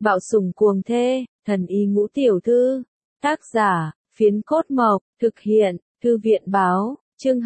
Bạo sủng cuồng thê, thần y ngũ tiểu thư. Tác giả, Phiến Cốt Mộc, thực hiện, Thư viện báo, chương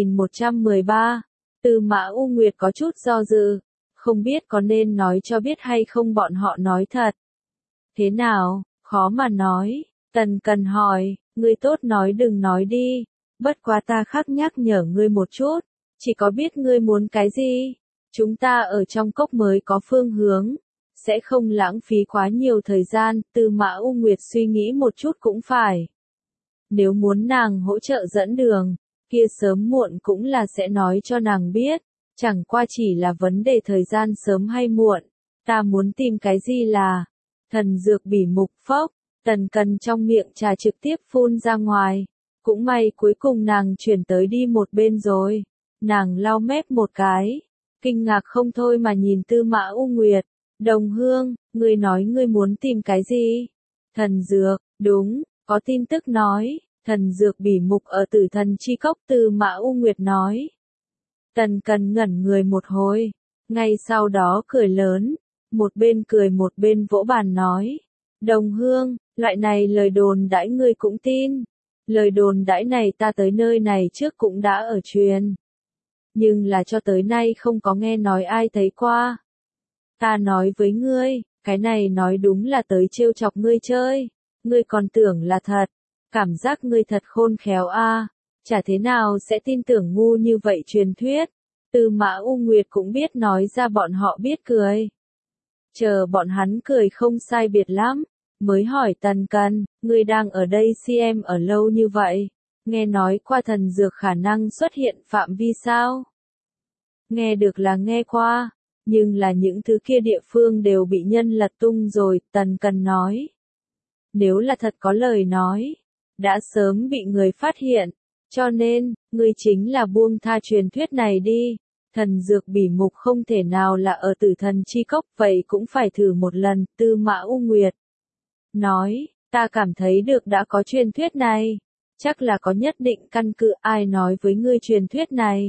2113. Tư Mã U Nguyệt có chút do dự, không biết có nên nói cho biết hay không bọn họ nói thật. Thế nào, khó mà nói, Tần Cần hỏi, ngươi tốt nói đừng nói đi, bất quá ta khắc nhắc nhở ngươi một chút, chỉ có biết ngươi muốn cái gì, chúng ta ở trong cốc mới có phương hướng, sẽ không lãng phí quá nhiều thời gian, Tư Mã U Nguyệt suy nghĩ một chút cũng phải. Nếu muốn nàng hỗ trợ dẫn đường, kia sớm muộn cũng là sẽ nói cho nàng biết, chẳng qua chỉ là vấn đề thời gian sớm hay muộn, ta muốn tìm cái gì là, thần dược bỉ mục phốc, Tần Cần trong miệng trà trực tiếp phun ra ngoài, cũng may cuối cùng nàng chuyển tới đi một bên rồi, nàng lau mép một cái, kinh ngạc không thôi mà nhìn Tư Mã U Nguyệt, Đồng Hương, ngươi nói ngươi muốn tìm cái gì? Thần dược, đúng, có tin tức nói, thần dược bỉ mục ở Tử Thần Chi Cốc, Tư Mã U Nguyệt nói. Tần Cần ngẩn người một hồi, ngay sau đó cười lớn, một bên cười một bên vỗ bàn nói, Đồng Hương, loại này lời đồn đãi ngươi cũng tin, lời đồn đãi này ta tới nơi này trước cũng đã ở truyền, nhưng là cho tới nay không có nghe nói ai thấy qua. Ta nói với ngươi, cái này nói đúng là tới trêu chọc ngươi chơi, ngươi còn tưởng là thật, cảm giác ngươi thật khôn khéo a, chả thế nào sẽ tin tưởng ngu như vậy truyền thuyết. Tư Mã U Nguyệt cũng biết nói ra bọn họ biết cười. Chờ bọn hắn cười không sai biệt lắm, mới hỏi Tần Cần, ngươi đang ở đây xem ở lâu như vậy, nghe nói qua thần dược khả năng xuất hiện phạm vi sao? Nghe được là nghe qua, nhưng là những thứ kia địa phương đều bị nhân lật tung rồi, Tần Cần nói. Nếu là thật có lời nói, đã sớm bị người phát hiện, cho nên, ngươi chính là buông tha truyền thuyết này đi, thần dược bỉ mục không thể nào là ở Tử Thần Chi Cốc, vậy cũng phải thử một lần, Tư Mã U Nguyệt nói, ta cảm thấy được đã có truyền thuyết này, chắc là có nhất định căn cứ, ai nói với ngươi truyền thuyết này.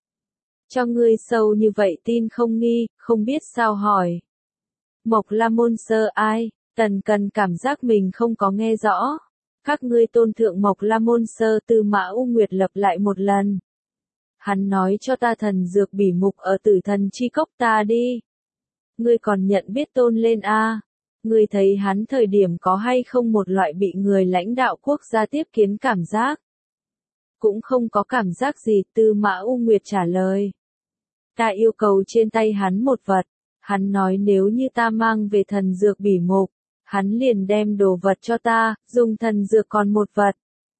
Cho ngươi sâu như vậy tin không nghi, không biết sao hỏi. Mộc La Môn Sơ ai? Tần Cần cảm giác mình không có nghe rõ. Các ngươi tôn thượng Mộc La Môn Sơ, Tư Mã U Nguyệt lặp lại một lần. Hắn nói cho ta thần dược bỉ mục ở Tử Thần Chi Cốc ta đi. Ngươi còn nhận biết tôn lên a? Ngươi thấy hắn thời điểm có hay không một loại bị người lãnh đạo quốc gia tiếp kiến cảm giác? Cũng không có cảm giác gì, Tư Mã U Nguyệt trả lời. Ta yêu cầu trên tay hắn một vật, hắn nói nếu như ta mang về thần dược bỉ mục, hắn liền đem đồ vật cho ta, dùng thần dược còn một vật.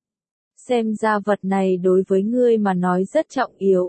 Xem ra vật này đối với ngươi mà nói rất trọng yếu,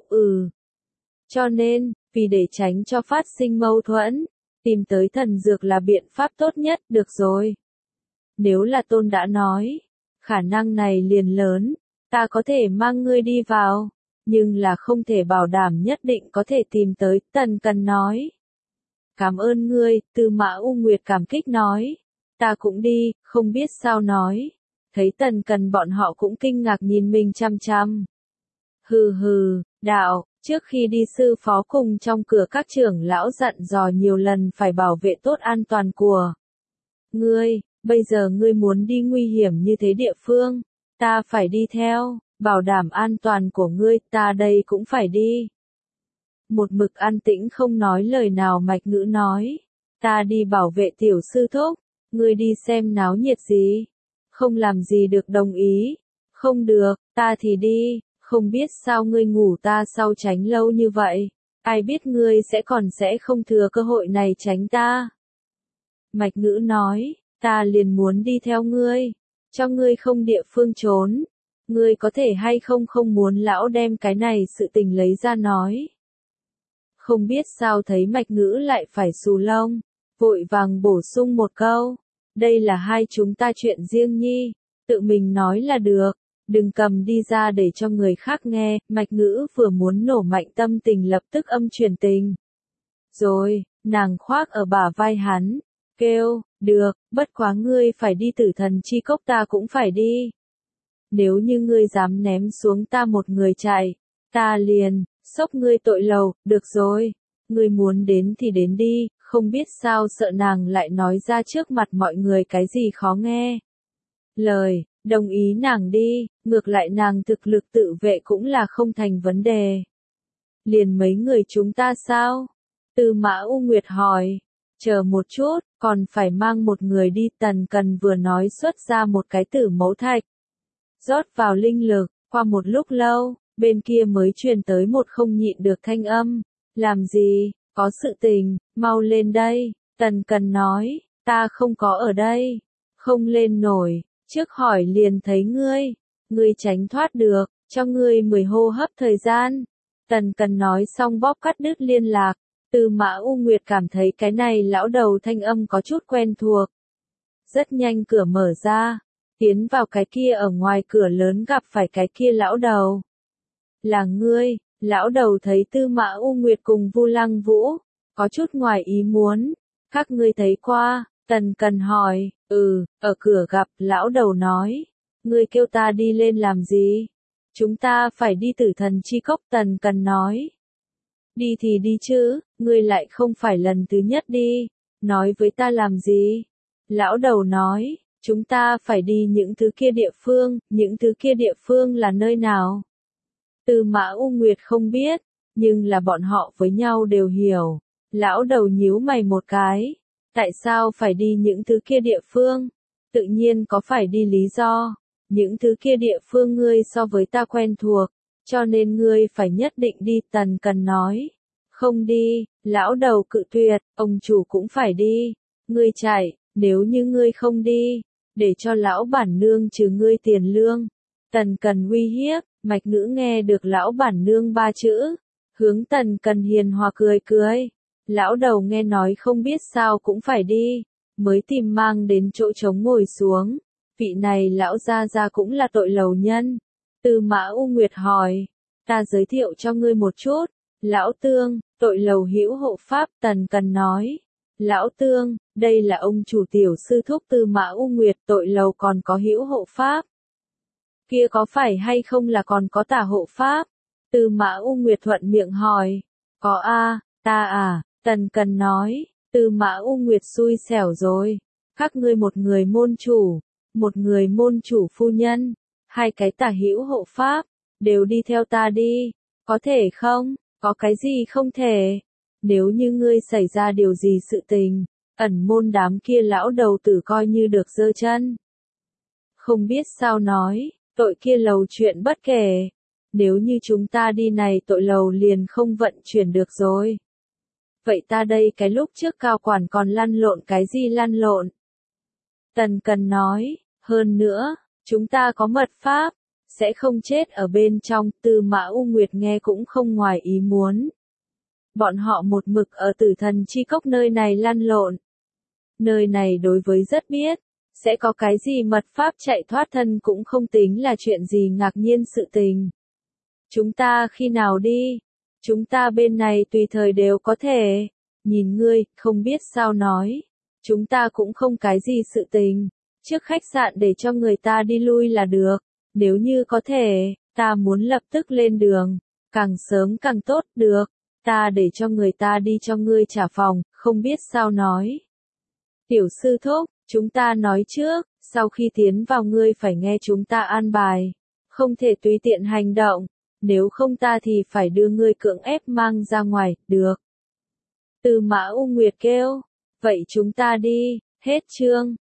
Cho nên, vì để tránh cho phát sinh mâu thuẫn, tìm tới thần dược là biện pháp tốt nhất, được rồi. Nếu là tôn đã nói, khả năng này liền lớn, ta có thể mang ngươi đi vào, nhưng là không thể bảo đảm nhất định có thể tìm tới, Tần Cần nói. Cảm ơn ngươi, Tư Mã U Nguyệt cảm kích nói, ta cũng đi, không biết sao nói. Thấy Tần Cần bọn họ cũng kinh ngạc nhìn mình chăm chăm. Hừ hừ, đạo, trước khi đi sư phó cùng trong cửa các trưởng lão dặn dò nhiều lần phải bảo vệ tốt an toàn của ngươi, bây giờ ngươi muốn đi nguy hiểm như thế địa phương, ta phải đi theo, bảo đảm an toàn của ngươi, ta đây cũng phải đi. Một mực an tĩnh không nói lời nào Mạch Ngữ nói, ta đi bảo vệ tiểu sư thúc, ngươi đi xem náo nhiệt gì, không làm gì được đồng ý, không được, ta thì đi, không biết sao ngươi ngủ ta sau tránh lâu như vậy, ai biết ngươi sẽ không thừa cơ hội này tránh ta. Mạch Ngữ nói, ta liền muốn đi theo ngươi, cho ngươi không địa phương trốn, ngươi có thể hay không muốn lão đem cái này sự tình lấy ra nói. Không biết sao thấy Mạch Ngữ lại phải xù lông, vội vàng bổ sung một câu, đây là hai chúng ta chuyện riêng nhi, tự mình nói là được, đừng cầm đi ra để cho người khác nghe, Mạch Ngữ vừa muốn nổ mạnh tâm tình lập tức âm truyền tình. Rồi, nàng khoác ở bả vai hắn, kêu, được, bất quá ngươi phải đi Tử Thần Chi Cốc ta cũng phải đi. Nếu như ngươi dám ném xuống ta một người chạy, ta liền, xốc ngươi tội lầu, được rồi, ngươi muốn đến thì đến đi, không biết sao sợ nàng lại nói ra trước mặt mọi người cái gì khó nghe. Lời, đồng ý nàng đi, ngược lại nàng thực lực tự vệ cũng là không thành vấn đề. Liền mấy người chúng ta sao? Tư Mã U Nguyệt hỏi. Chờ một chút, còn phải mang một người đi. Tần Cần vừa nói xuất ra một cái tử mẫu thạch. Rót vào linh lực, qua một lúc lâu, bên kia mới truyền tới một không nhịn được thanh âm. Làm gì, có sự tình, mau lên đây. Tần Cần nói, ta không có ở đây. Không lên nổi, trước hỏi liền thấy ngươi. Ngươi tránh thoát được, cho ngươi 10 hô hấp thời gian. Tần Cần nói xong bóp cắt đứt liên lạc. Tư Mã U Nguyệt cảm thấy cái này lão đầu thanh âm có chút quen thuộc. Rất nhanh cửa mở ra, tiến vào cái kia ở ngoài cửa lớn gặp phải cái kia lão đầu. Là ngươi, lão đầu thấy Tư Mã U Nguyệt cùng Vu Lăng Vũ, có chút ngoài ý muốn. Các ngươi thấy qua, Tần Cần hỏi, ở cửa gặp, lão đầu nói. Ngươi kêu ta đi lên làm gì? Chúng ta phải đi Tử Thần Chi Cốc. Tần Cần nói. Đi thì đi chứ, ngươi lại không phải lần thứ nhất đi, nói với ta làm gì? Lão đầu nói, chúng ta phải đi những thứ kia địa phương. Những thứ kia địa phương là nơi nào? Tư Mã U Nguyệt không biết, nhưng là bọn họ với nhau đều hiểu. Lão đầu nhíu mày một cái, tại sao phải đi những thứ kia địa phương? Tự nhiên có phải đi lý do. Những thứ kia địa phương ngươi so với ta quen thuộc, cho nên ngươi phải nhất định đi. Tần Cần nói. Không đi, lão đầu cự tuyệt, ông chủ cũng phải đi. Ngươi chạy, nếu như ngươi không đi, để cho lão bản nương trừ ngươi tiền lương. Tần Cần uy hiếp, Mạch Ngữ nghe được lão bản nương 3 chữ. Hướng Tần Cần hiền hòa cười cười. Lão đầu nghe nói không biết sao cũng phải đi, mới tìm mang đến chỗ trống ngồi xuống. Vị này lão gia gia cũng là tội lầu nhân. Tư Mã U Nguyệt hỏi, ta giới thiệu cho ngươi một chút. Lão Tương, tội lầu hữu hộ pháp. Tần Cần nói. Lão Tương, đây là ông chủ tiểu sư thúc Tư Mã U Nguyệt. Tội lầu còn có hữu hộ pháp. Kia có phải hay không là còn có tả hộ pháp? Tư Mã U Nguyệt thuận miệng hỏi. Có a, ta à, Tần Cần nói. Tư Mã U Nguyệt xui xẻo rồi. Các ngươi một người môn chủ, một người môn chủ phu nhân, 2 cái tả hữu hộ pháp, đều đi theo ta đi. Có thể không? Có cái gì không thể? Nếu như ngươi xảy ra điều gì sự tình, ẩn môn đám kia lão đầu tử coi như được giơ chân. Không biết sao nói, tội kia lầu chuyện bất kể. Nếu như chúng ta đi này tội lầu liền không vận chuyển được rồi. Vậy ta đây cái lúc trước cao quản còn lăn lộn cái gì lăn lộn? Tần Cần nói, hơn nữa, chúng ta có mật pháp, sẽ không chết ở bên trong. Tư Mã U Nguyệt nghe cũng không ngoài ý muốn. Bọn họ một mực ở Tử Thần Chi Cốc nơi này lăn lộn. Nơi này đối với rất biết, sẽ có cái gì mật pháp chạy thoát thân cũng không tính là chuyện gì ngạc nhiên sự tình. Chúng ta khi nào đi? Chúng ta bên này tùy thời đều có thể. Nhìn ngươi, không biết sao nói. Chúng ta cũng không cái gì sự tình. Trước khách sạn để cho người ta đi lui là được. Nếu như có thể, ta muốn lập tức lên đường. Càng sớm càng tốt, được. Ta để cho người ta đi cho ngươi trả phòng, không biết sao nói. Tiểu sư thúc, chúng ta nói trước, sau khi tiến vào ngươi phải nghe chúng ta an bài. Không thể tùy tiện hành động. Nếu không ta thì phải đưa ngươi cưỡng ép mang ra ngoài, được. Tư Mã U Nguyệt kêu. Vậy chúng ta đi, hết chương.